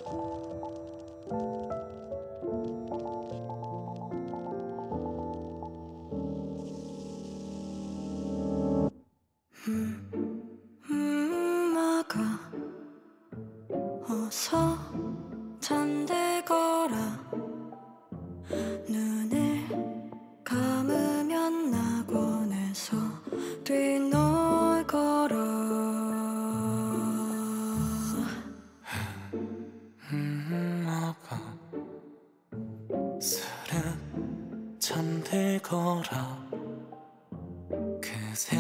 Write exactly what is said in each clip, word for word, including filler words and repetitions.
음, 음악아 어서 잠들거라. 눈을 감으면 낙원에서 뛰놀거라. 음악아 스르 잠들거라. 그새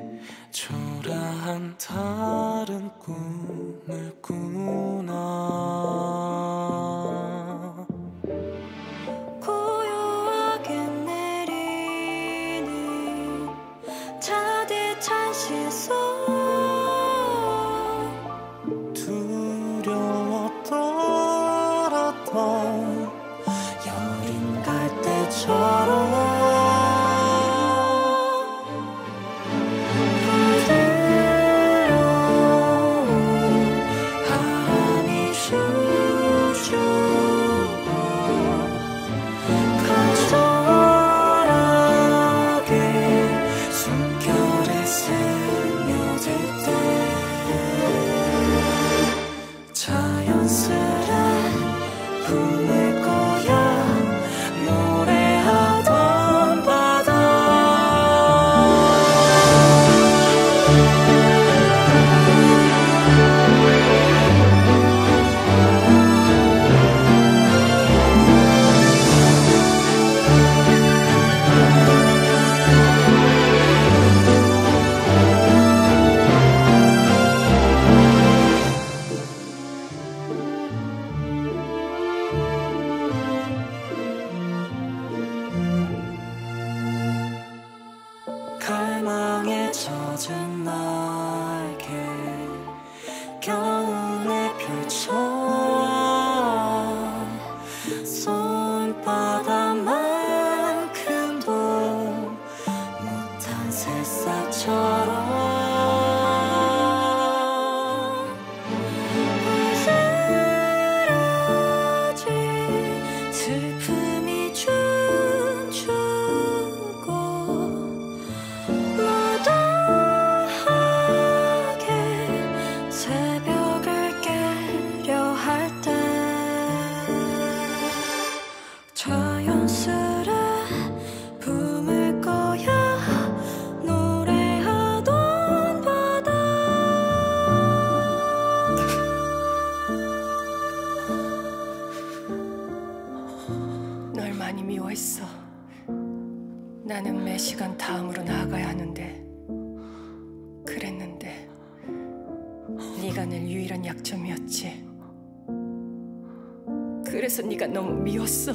초라한 다른 꿈을 꾸나. 고요하게 내리는 차디찬 시선. 두려웠더라던 여린 갈대처럼 부을 거야 노래하던 바다. 갈망에 젖은 날개 겨울에 펼쳐 손바닥만큼도 못한 새싹처럼 부스러진 슬픔이 춤추고 무던하게 새벽을 깨려 할 때 자연스레 품을 거야 노래하던 바다. 널 많이 미워했어. 나는 매 시간 다음으로 나아가야 하는데 그랬는데 네가 내 유일한 약점이었지. 그래서 네가 너무 미웠어.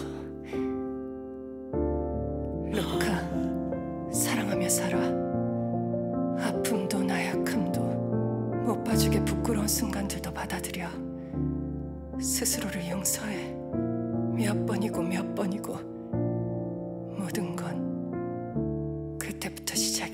루카, 사랑하며 살아. 아픔도 나약함도 못 봐주게 부끄러운 순간들도 받아들여. 스스로를 용서해. 몇 번이고 몇 번이고 모든 건 그때부터 시작이야.